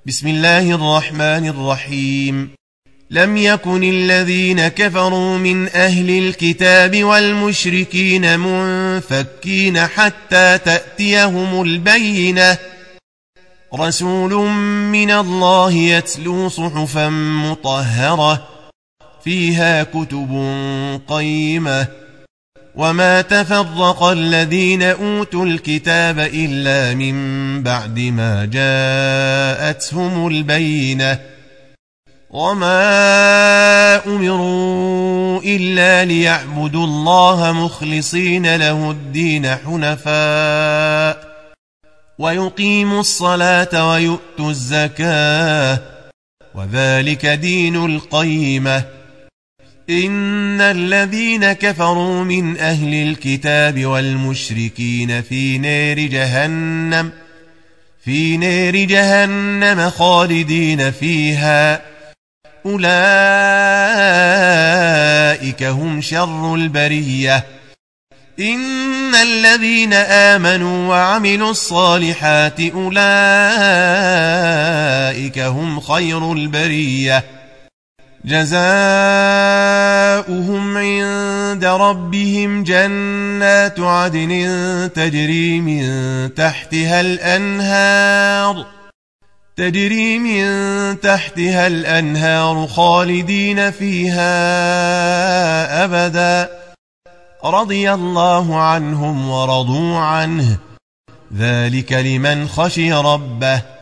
بسم الله الرحمن الرحيم. لم يكن الذين كفروا من أهل الكتاب والمشركين منفكين حتى تأتيهم البينة، رسول من الله يتلو صحفا مطهرة فيها كتب قيمة، وما تفرق الذين أوتوا الكتاب إلا من بعد ما جاءتهم البينة، وما أمروا إلا ليعبدوا الله مخلصين له الدين حنفاء ويقيموا الصلاة ويؤتوا الزكاة، وذلك دين القيمة. إن الذين كفروا من أهل الكتاب والمشركين في نار جهنم خالدين فيها، أولئك هم شر البرية. إن الذين آمنوا وعملوا الصالحات أولئك هم خير البرية، جزاؤهم عند ربهم جنات عدن تجري من تحتها الأنهار خالدين فيها أبدا، رضي الله عنهم ورضوا عنه، ذلك لمن خشي ربه.